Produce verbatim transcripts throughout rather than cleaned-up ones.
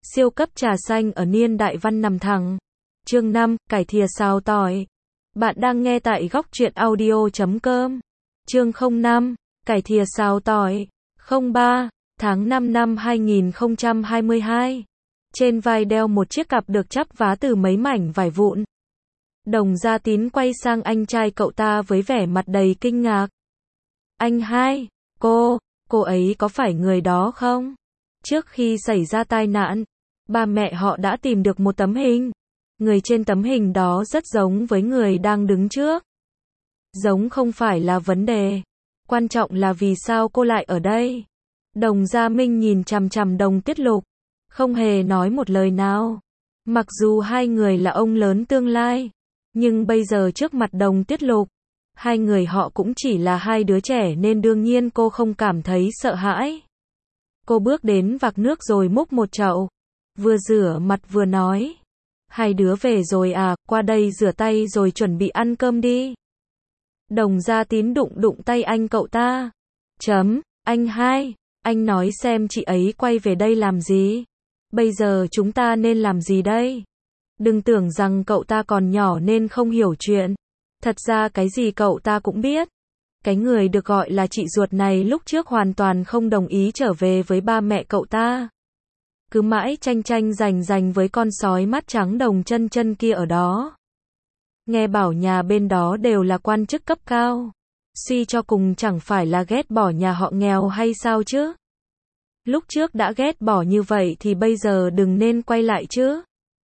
Siêu cấp trà xanh ở niên đại văn nằm thẳng. Chương năm, cải thìa xào tỏi. Bạn đang nghe tại góc truyện audio chấm com. Chương không năm, cải thìa xào tỏi. không ba, tháng năm năm hai nghìn không trăm hai mươi hai. Trên vai đeo một chiếc cặp được chắp vá từ mấy mảnh vải vụn. Đồng Gia Tín quay sang anh trai cậu ta với vẻ mặt đầy kinh ngạc. Anh hai, cô, cô ấy có phải người đó không? Trước khi xảy ra tai nạn, ba mẹ họ đã tìm được một tấm hình. Người trên tấm hình đó rất giống với người đang đứng trước. Giống không phải là vấn đề. Quan trọng là vì sao cô lại ở đây? Đồng Gia Minh nhìn chằm chằm Đồng Tiết Lục, không hề nói một lời nào. Mặc dù hai người là ông lớn tương lai, nhưng bây giờ trước mặt Đồng Tiết Lục, hai người họ cũng chỉ là hai đứa trẻ nên đương nhiên cô không cảm thấy sợ hãi. Cô bước đến vạc nước rồi múc một chậu, vừa rửa mặt vừa nói. Hai đứa về rồi à, qua đây rửa tay rồi chuẩn bị ăn cơm đi. Đồng Gia Tín đụng đụng tay anh cậu ta. Chấm, anh hai, anh nói xem chị ấy quay về đây làm gì? Bây giờ chúng ta nên làm gì đây? Đừng tưởng rằng cậu ta còn nhỏ nên không hiểu chuyện. Thật ra cái gì cậu ta cũng biết. Cái người được gọi là chị ruột này lúc trước hoàn toàn không đồng ý trở về với ba mẹ cậu ta. Cứ mãi tranh tranh giành giành với con sói mắt trắng Đồng Chân Chân kia ở đó. Nghe bảo nhà bên đó đều là quan chức cấp cao. Suy cho cùng chẳng phải là ghét bỏ nhà họ nghèo hay sao chứ? Lúc trước đã ghét bỏ như vậy thì bây giờ đừng nên quay lại chứ.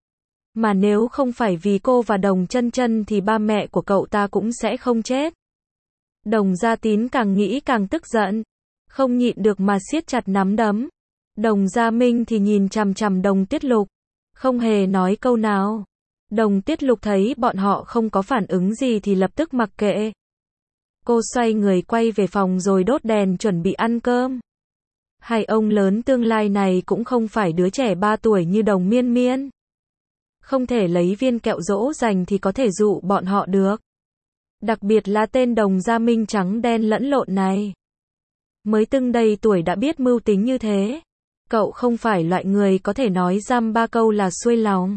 Mà nếu không phải vì cô và Đồng Chân Chân thì ba mẹ của cậu ta cũng sẽ không chết. Đồng Gia Tín càng nghĩ càng tức giận, không nhịn được mà siết chặt nắm đấm. Đồng Gia Minh thì nhìn chằm chằm Đồng Tiết Lục, không hề nói câu nào. Đồng Tiết Lục thấy bọn họ không có phản ứng gì thì lập tức mặc kệ. Cô xoay người quay về phòng rồi đốt đèn chuẩn bị ăn cơm. Hai ông lớn tương lai này cũng không phải đứa trẻ ba tuổi như Đồng Miên Miên. Không thể lấy viên kẹo dỗ dành thì có thể dụ bọn họ được. Đặc biệt là tên Đồng Gia Minh trắng đen lẫn lộn này. Mới từng đầy tuổi đã biết mưu tính như thế. Cậu không phải loại người có thể nói dăm ba câu là xuôi lòng.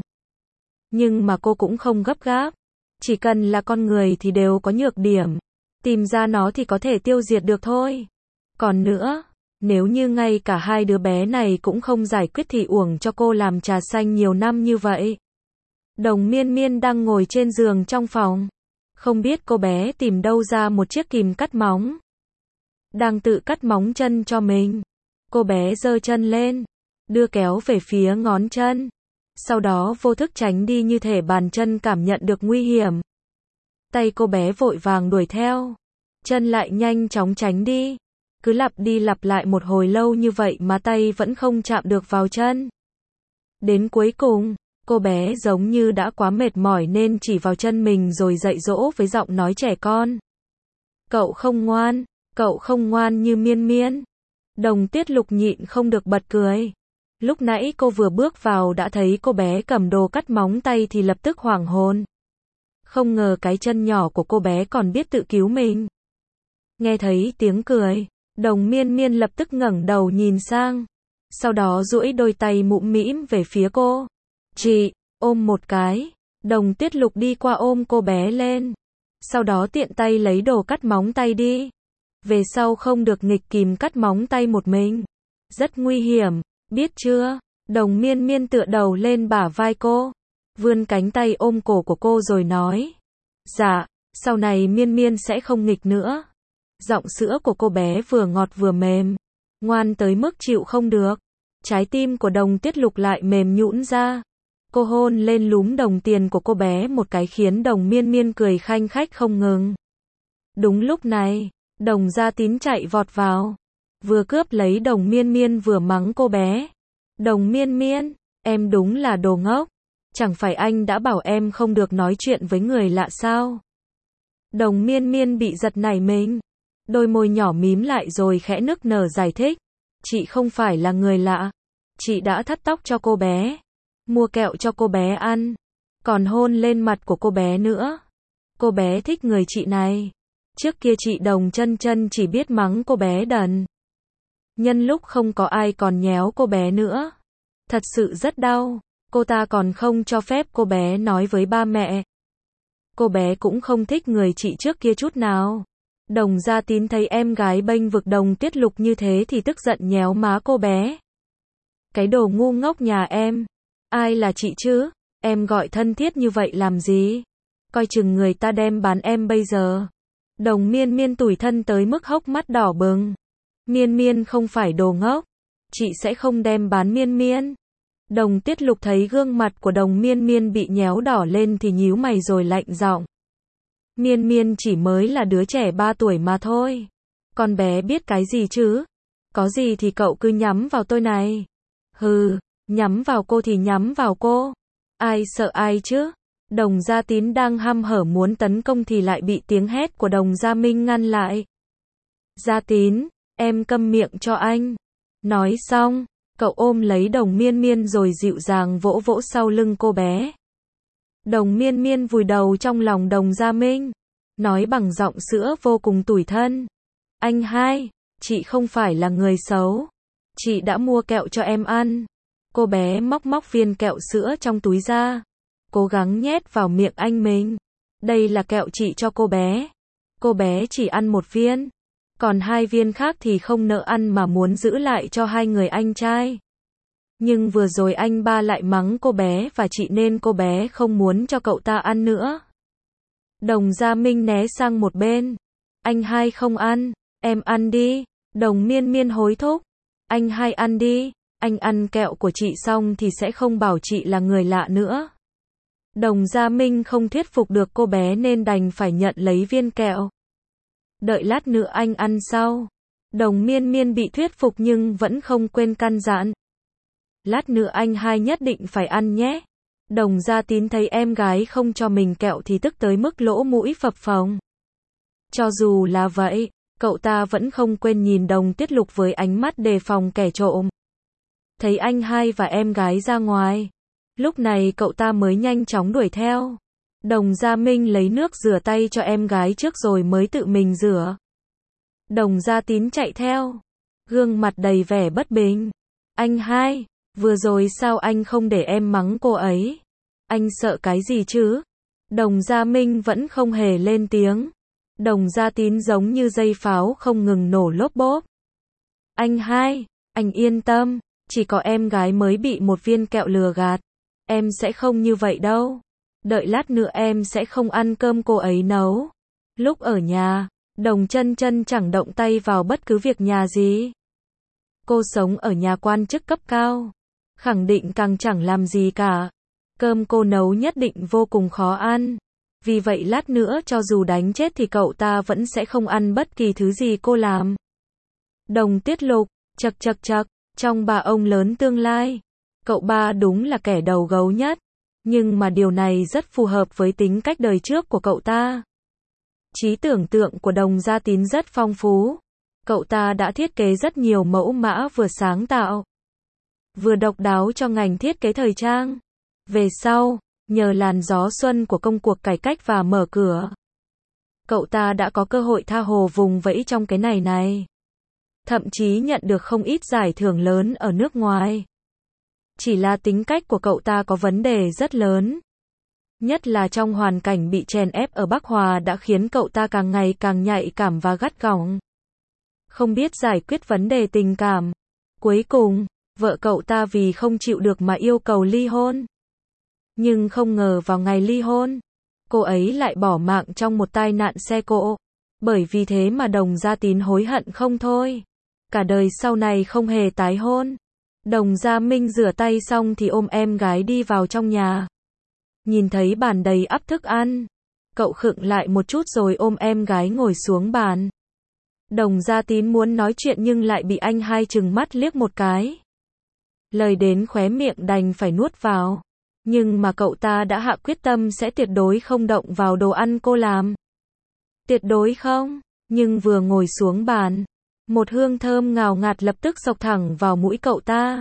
Nhưng mà cô cũng không gấp gáp. Chỉ cần là con người thì đều có nhược điểm. Tìm ra nó thì có thể tiêu diệt được thôi. Còn nữa, nếu như ngay cả hai đứa bé này cũng không giải quyết thì uổng cho cô làm trà xanh nhiều năm như vậy. Đồng Miên Miên đang ngồi trên giường trong phòng. Không biết cô bé tìm đâu ra một chiếc kìm cắt móng. Đang tự cắt móng chân cho mình. Cô bé giơ chân lên, đưa kéo về phía ngón chân. Sau đó vô thức tránh đi như thể bàn chân cảm nhận được nguy hiểm. Tay cô bé vội vàng đuổi theo. Chân lại nhanh chóng tránh đi. Cứ lặp đi lặp lại một hồi lâu như vậy mà tay vẫn không chạm được vào chân. Đến cuối cùng, cô bé giống như đã quá mệt mỏi nên chỉ vào chân mình rồi dạy dỗ với giọng nói trẻ con. Cậu không ngoan, cậu không ngoan như Miên Miên. Đồng Tiết Lục nhịn không được bật cười. Lúc nãy cô vừa bước vào đã thấy cô bé cầm đồ cắt móng tay thì lập tức hoảng hồn. Không ngờ cái chân nhỏ của cô bé còn biết tự cứu mình. Nghe thấy tiếng cười, Đồng Miên Miên lập tức ngẩng đầu nhìn sang. Sau đó duỗi đôi tay mũm mĩm về phía cô. Chị, ôm một cái. Đồng Tiết Lục đi qua ôm cô bé lên. Sau đó tiện tay lấy đồ cắt móng tay đi. Về sau không được nghịch kìm cắt móng tay một mình. Rất nguy hiểm, biết chưa? Đồng Miên Miên tựa đầu lên bả vai cô, vươn cánh tay ôm cổ của cô rồi nói. Dạ, sau này Miên Miên sẽ không nghịch nữa. Giọng sữa của cô bé vừa ngọt vừa mềm, ngoan tới mức chịu không được. Trái tim của Đồng Tiết Lục lại mềm nhũn ra. Cô hôn lên lúm đồng tiền của cô bé một cái khiến Đồng Miên Miên cười khanh khách không ngừng. Đúng lúc này, Đồng Gia Tín chạy vọt vào, vừa cướp lấy Đồng Miên Miên vừa mắng cô bé. Đồng Miên Miên, em đúng là đồ ngốc. Chẳng phải anh đã bảo em không được nói chuyện với người lạ sao? Đồng Miên Miên bị giật nảy mình. Đôi môi nhỏ mím lại rồi khẽ nức nở giải thích. Chị không phải là người lạ. Chị đã thắt tóc cho cô bé, mua kẹo cho cô bé ăn, còn hôn lên mặt của cô bé nữa. Cô bé thích người chị này. Trước kia chị Đồng Chân Chân chỉ biết mắng cô bé đần. Nhân lúc không có ai còn nhéo cô bé nữa. Thật sự rất đau. Cô ta còn không cho phép cô bé nói với ba mẹ. Cô bé cũng không thích người chị trước kia chút nào. Đồng Gia Tín thấy em gái bênh vực Đồng Tuyết Lục như thế thì tức giận nhéo má cô bé. Cái đồ ngu ngốc nhà em. Ai là chị chứ? Em gọi thân thiết như vậy làm gì? Coi chừng người ta đem bán em bây giờ. Đồng Miên Miên tủi thân tới mức hốc mắt đỏ bừng. Miên Miên không phải đồ ngốc. Chị sẽ không đem bán Miên Miên. Đồng Tuyết Lục thấy gương mặt của Đồng Miên Miên bị nhéo đỏ lên thì nhíu mày rồi lạnh giọng. Miên Miên chỉ mới là đứa trẻ ba tuổi mà thôi. Con bé biết cái gì chứ? Có gì thì cậu cứ nhắm vào tôi này. Hừ, nhắm vào cô thì nhắm vào cô. Ai sợ ai chứ? Đồng Gia Tín đang hăm hở muốn tấn công thì lại bị tiếng hét của Đồng Gia Minh ngăn lại. Gia Tín, em câm miệng cho anh. Nói xong, cậu ôm lấy Đồng Miên Miên rồi dịu dàng vỗ vỗ sau lưng cô bé. Đồng Miên Miên vùi đầu trong lòng Đồng Gia Minh, nói bằng giọng sữa vô cùng tủi thân. Anh hai, chị không phải là người xấu. Chị đã mua kẹo cho em ăn. Cô bé móc móc viên kẹo sữa trong túi ra, cố gắng nhét vào miệng anh mình. Đây là kẹo chị cho cô bé. Cô bé chỉ ăn một viên, còn hai viên khác thì không nỡ ăn mà muốn giữ lại cho hai người anh trai. Nhưng vừa rồi anh ba lại mắng cô bé và chị nên cô bé không muốn cho cậu ta ăn nữa. Đồng Gia Minh né sang một bên. Anh hai không ăn, em ăn đi. Đồng Miên Miên hối thúc. Anh hai ăn đi, anh ăn kẹo của chị xong thì sẽ không bảo chị là người lạ nữa. Đồng Gia Minh không thuyết phục được cô bé nên đành phải nhận lấy viên kẹo. Đợi lát nữa anh ăn sau. Đồng Miên Miên bị thuyết phục nhưng vẫn không quên căn dặn. Lát nữa anh hai nhất định phải ăn nhé. Đồng Gia Tín thấy em gái không cho mình kẹo thì tức tới mức lỗ mũi phập phồng. Cho dù là vậy, cậu ta vẫn không quên nhìn Đồng Tuyết Lục với ánh mắt đề phòng kẻ trộm. Thấy anh hai và em gái ra ngoài, lúc này cậu ta mới nhanh chóng đuổi theo. Đồng Gia Minh lấy nước rửa tay cho em gái trước rồi mới tự mình rửa. Đồng Gia Tín chạy theo, gương mặt đầy vẻ bất bình. Anh hai, vừa rồi sao anh không để em mắng cô ấy? Anh sợ cái gì chứ? Đồng Gia Minh vẫn không hề lên tiếng. Đồng Gia Tín giống như dây pháo không ngừng nổ lốp bốp. Anh hai, anh yên tâm, chỉ có em gái mới bị một viên kẹo lừa gạt. Em sẽ không như vậy đâu. Đợi lát nữa em sẽ không ăn cơm cô ấy nấu. Lúc ở nhà, Đồng Chân Chân chẳng động tay vào bất cứ việc nhà gì. Cô sống ở nhà quan chức cấp cao, khẳng định càng chẳng làm gì cả. Cơm cô nấu nhất định vô cùng khó ăn. Vì vậy lát nữa cho dù đánh chết thì cậu ta vẫn sẽ không ăn bất kỳ thứ gì cô làm. Đồng Tuyết Lục, chậc chậc chậc, trong bà ông lớn tương lai, cậu ba đúng là kẻ đầu gấu nhất. Nhưng mà điều này rất phù hợp với tính cách đời trước của cậu ta. Trí tưởng tượng của Đồng Gia Tín rất phong phú. Cậu ta đã thiết kế rất nhiều mẫu mã vừa sáng tạo, vừa độc đáo cho ngành thiết kế thời trang. Về sau, nhờ làn gió xuân của công cuộc cải cách và mở cửa, cậu ta đã có cơ hội tha hồ vùng vẫy trong cái này này. Thậm chí nhận được không ít giải thưởng lớn ở nước ngoài. Chỉ là tính cách của cậu ta có vấn đề rất lớn. Nhất là trong hoàn cảnh bị chèn ép ở Bắc Hòa đã khiến cậu ta càng ngày càng nhạy cảm và gắt gỏng. Không biết giải quyết vấn đề tình cảm. Cuối cùng, vợ cậu ta vì không chịu được mà yêu cầu ly hôn. Nhưng không ngờ vào ngày ly hôn, cô ấy lại bỏ mạng trong một tai nạn xe cộ. Bởi vì thế mà Đồng Gia Tín hối hận không thôi. Cả đời sau này không hề tái hôn. Đồng Gia Minh rửa tay xong thì ôm em gái đi vào trong nhà. Nhìn thấy bàn đầy ắp thức ăn, cậu khựng lại một chút rồi ôm em gái ngồi xuống bàn. Đồng Gia Tín muốn nói chuyện nhưng lại bị anh hai trừng mắt liếc một cái. Lời đến khóe miệng đành phải nuốt vào. Nhưng mà cậu ta đã hạ quyết tâm sẽ tuyệt đối không động vào đồ ăn cô làm. Tuyệt đối không. Nhưng vừa ngồi xuống bàn, một hương thơm ngào ngạt lập tức xộc thẳng vào mũi cậu ta.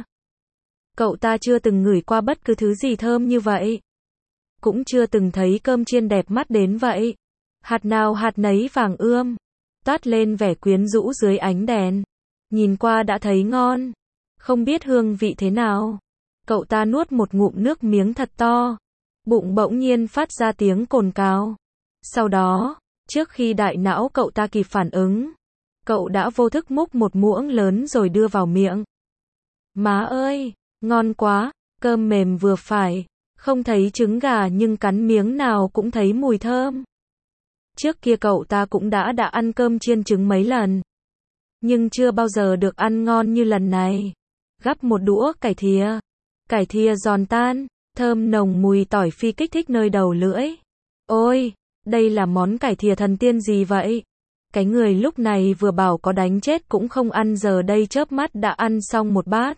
Cậu ta chưa từng ngửi qua bất cứ thứ gì thơm như vậy. Cũng chưa từng thấy cơm chiên đẹp mắt đến vậy. Hạt nào hạt nấy vàng ươm, toát lên vẻ quyến rũ dưới ánh đèn. Nhìn qua đã thấy ngon. Không biết hương vị thế nào. Cậu ta nuốt một ngụm nước miếng thật to. Bụng bỗng nhiên phát ra tiếng cồn cào. Sau đó, trước khi đại não cậu ta kịp phản ứng, cậu đã vô thức múc một muỗng lớn rồi đưa vào miệng. Má ơi, ngon quá, cơm mềm vừa phải, không thấy trứng gà nhưng cắn miếng nào cũng thấy mùi thơm. Trước kia cậu ta cũng đã đã ăn cơm chiên trứng mấy lần, nhưng chưa bao giờ được ăn ngon như lần này. Gắp một đũa cải thìa, cải thìa giòn tan, thơm nồng mùi tỏi phi kích thích nơi đầu lưỡi. Ôi, đây là món cải thìa thần tiên gì vậy? Cái người lúc này vừa bảo có đánh chết cũng không ăn giờ đây chớp mắt đã ăn xong một bát.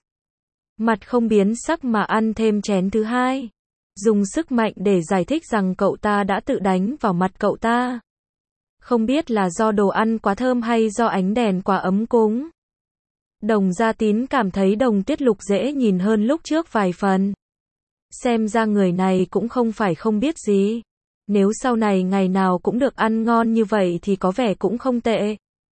Mặt không biến sắc mà ăn thêm chén thứ hai. Dùng sức mạnh để giải thích rằng cậu ta đã tự đánh vào mặt cậu ta. Không biết là do đồ ăn quá thơm hay do ánh đèn quá ấm cúng. Đồng Gia Tín cảm thấy Đồng Tiết Lục dễ nhìn hơn lúc trước vài phần. Xem ra người này cũng không phải không biết gì. Nếu sau này ngày nào cũng được ăn ngon như vậy thì có vẻ cũng không tệ.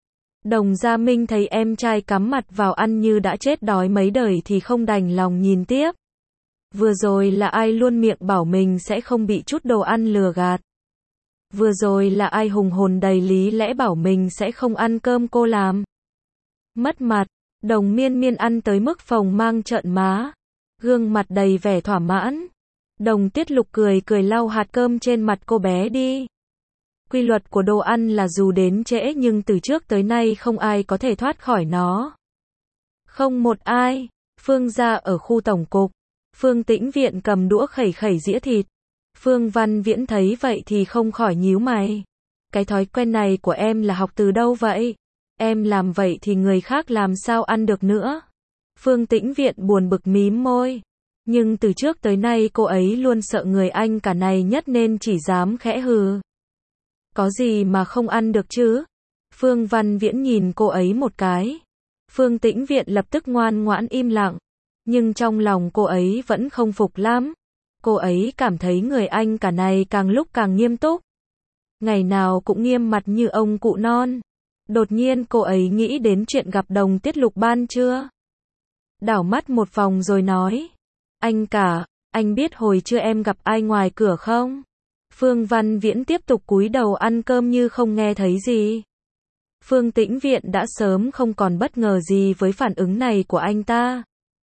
Đồng Gia Minh thấy em trai cắm mặt vào ăn như đã chết đói mấy đời thì không đành lòng nhìn tiếp. Vừa rồi là ai luôn miệng bảo mình sẽ không bị chút đồ ăn lừa gạt. Vừa rồi là ai hùng hồn đầy lý lẽ bảo mình sẽ không ăn cơm cô làm. Mất mặt, Đồng Miên Miên ăn tới mức phồng mang trợn má. Gương mặt đầy vẻ thỏa mãn. Đồng Tiết Lục cười cười lau hạt cơm trên mặt cô bé đi. Quy luật của đồ ăn là dù đến trễ nhưng từ trước tới nay không ai có thể thoát khỏi nó. Không một ai. Phương gia ở khu tổng cục. Phương Tĩnh Viện cầm đũa khẩy khẩy dĩa thịt. Phương Văn Viễn thấy vậy thì không khỏi nhíu mày. Cái thói quen này của em là học từ đâu vậy? Em làm vậy thì người khác làm sao ăn được nữa? Phương Tĩnh Viện buồn bực mím môi. Nhưng từ trước tới nay cô ấy luôn sợ người anh cả này nhất nên chỉ dám khẽ hừ. Có gì mà không ăn được chứ? Phương Văn Viễn nhìn cô ấy một cái. Phương Tĩnh Viện lập tức ngoan ngoãn im lặng. Nhưng trong lòng cô ấy vẫn không phục lắm. Cô ấy cảm thấy người anh cả này càng lúc càng nghiêm túc. Ngày nào cũng nghiêm mặt như ông cụ non. Đột nhiên cô ấy nghĩ đến chuyện gặp Đồng Tiết Lục ban trưa. Đảo mắt một vòng rồi nói. Anh cả, anh biết hồi trưa em gặp ai ngoài cửa không? Phương Văn Viễn tiếp tục cúi đầu ăn cơm như không nghe thấy gì. Phương Tĩnh Viện đã sớm không còn bất ngờ gì với phản ứng này của anh ta.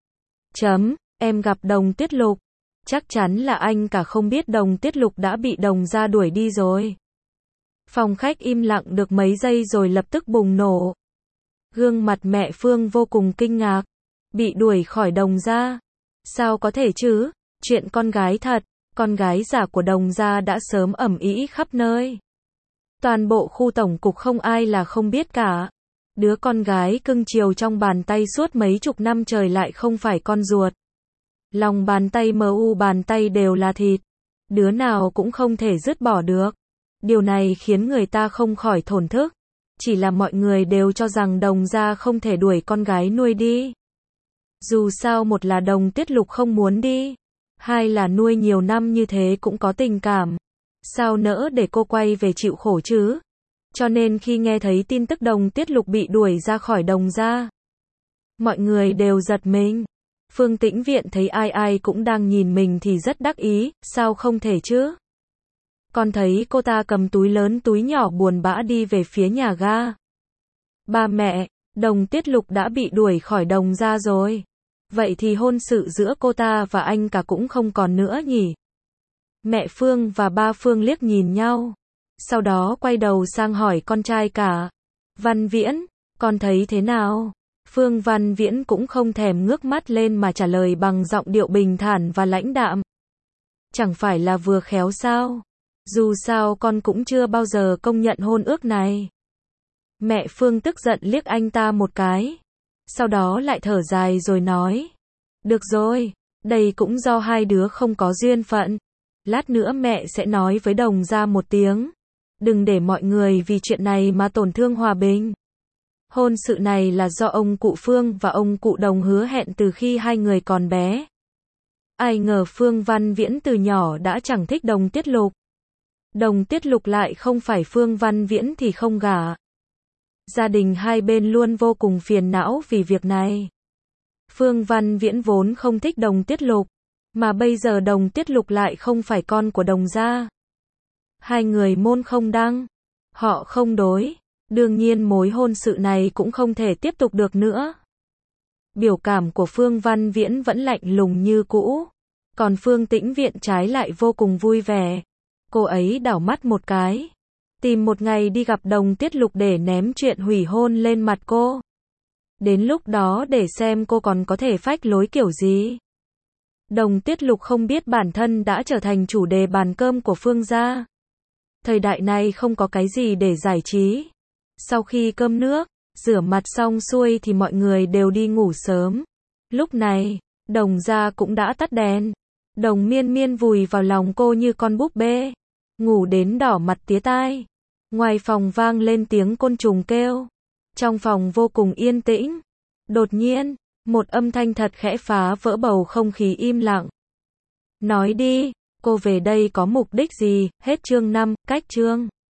Chấm, em gặp Đồng Tiết Lục. Chắc chắn là anh cả không biết Đồng Tiết Lục đã bị Đồng gia đuổi đi rồi. Phòng khách im lặng được mấy giây rồi lập tức bùng nổ. Gương mặt mẹ Phương vô cùng kinh ngạc. Bị đuổi khỏi Đồng gia? Sao có thể chứ? Chuyện con gái thật, con gái giả của Đồng gia đã sớm ầm ĩ khắp nơi. Toàn bộ khu tổng cục không ai là không biết cả. Đứa con gái cưng chiều trong bàn tay suốt mấy chục năm trời lại không phải con ruột. Lòng bàn tay mờ u bàn tay đều là thịt. Đứa nào cũng không thể dứt bỏ được. Điều này khiến người ta không khỏi thổn thức. Chỉ là mọi người đều cho rằng Đồng gia không thể đuổi con gái nuôi đi. Dù sao một là Đồng Tiết Lục không muốn đi. Hai là nuôi nhiều năm như thế cũng có tình cảm. Sao nỡ để cô quay về chịu khổ chứ? Cho nên khi nghe thấy tin tức Đồng Tiết Lục bị đuổi ra khỏi Đồng gia, mọi người đều giật mình. Phương Tĩnh Viện thấy ai ai cũng đang nhìn mình thì rất đắc ý, sao không thể chứ? Còn thấy cô ta cầm túi lớn túi nhỏ buồn bã đi về phía nhà ga. Ba mẹ, Đồng Tiết Lục đã bị đuổi khỏi Đồng gia rồi. Vậy thì hôn sự giữa cô ta và anh cả cũng không còn nữa nhỉ? Mẹ Phương và ba Phương liếc nhìn nhau. Sau đó quay đầu sang hỏi con trai cả. Văn Viễn, con thấy thế nào? Phương Văn Viễn cũng không thèm ngước mắt lên mà trả lời bằng giọng điệu bình thản và lãnh đạm. Chẳng phải là vừa khéo sao? Dù sao con cũng chưa bao giờ công nhận hôn ước này. Mẹ Phương tức giận liếc anh ta một cái. Sau đó lại thở dài rồi nói. Được rồi, đây cũng do hai đứa không có duyên phận. Lát nữa mẹ sẽ nói với Đồng gia một tiếng. Đừng để mọi người vì chuyện này mà tổn thương hòa bình. Hôn sự này là do ông cụ Phương và ông cụ Đồng hứa hẹn từ khi hai người còn bé. Ai ngờ Phương Văn Viễn từ nhỏ đã chẳng thích Đồng Tiết Lục. Đồng Tiết Lục lại không phải Phương Văn Viễn thì không gả. Gia đình hai bên luôn vô cùng phiền não vì việc này. Phương Văn Viễn vốn không thích Đồng Tiết Lục, mà bây giờ Đồng Tiết Lục lại không phải con của Đồng gia. Hai người môn không đăng, họ không đối, đương nhiên mối hôn sự này cũng không thể tiếp tục được nữa. Biểu cảm của Phương Văn Viễn vẫn lạnh lùng như cũ, còn Phương Tĩnh Viện trái lại vô cùng vui vẻ. Cô ấy đảo mắt một cái, tìm một ngày đi gặp Đồng Tiết Lục để ném chuyện hủy hôn lên mặt cô. Đến lúc đó để xem cô còn có thể phách lối kiểu gì. Đồng Tiết Lục không biết bản thân đã trở thành chủ đề bàn cơm của Phương gia. Thời đại này không có cái gì để giải trí. Sau khi cơm nước, rửa mặt xong xuôi thì mọi người đều đi ngủ sớm. Lúc này, Đồng gia cũng đã tắt đèn. Đồng Miên Miên vùi vào lòng cô như con búp bê, ngủ đến đỏ mặt tía tai. Ngoài phòng vang lên tiếng côn trùng kêu. Trong phòng vô cùng yên tĩnh. Đột nhiên, một âm thanh thật khẽ phá vỡ bầu không khí im lặng. Nói đi, cô về đây có mục đích gì? Hết chương năm, cách chương.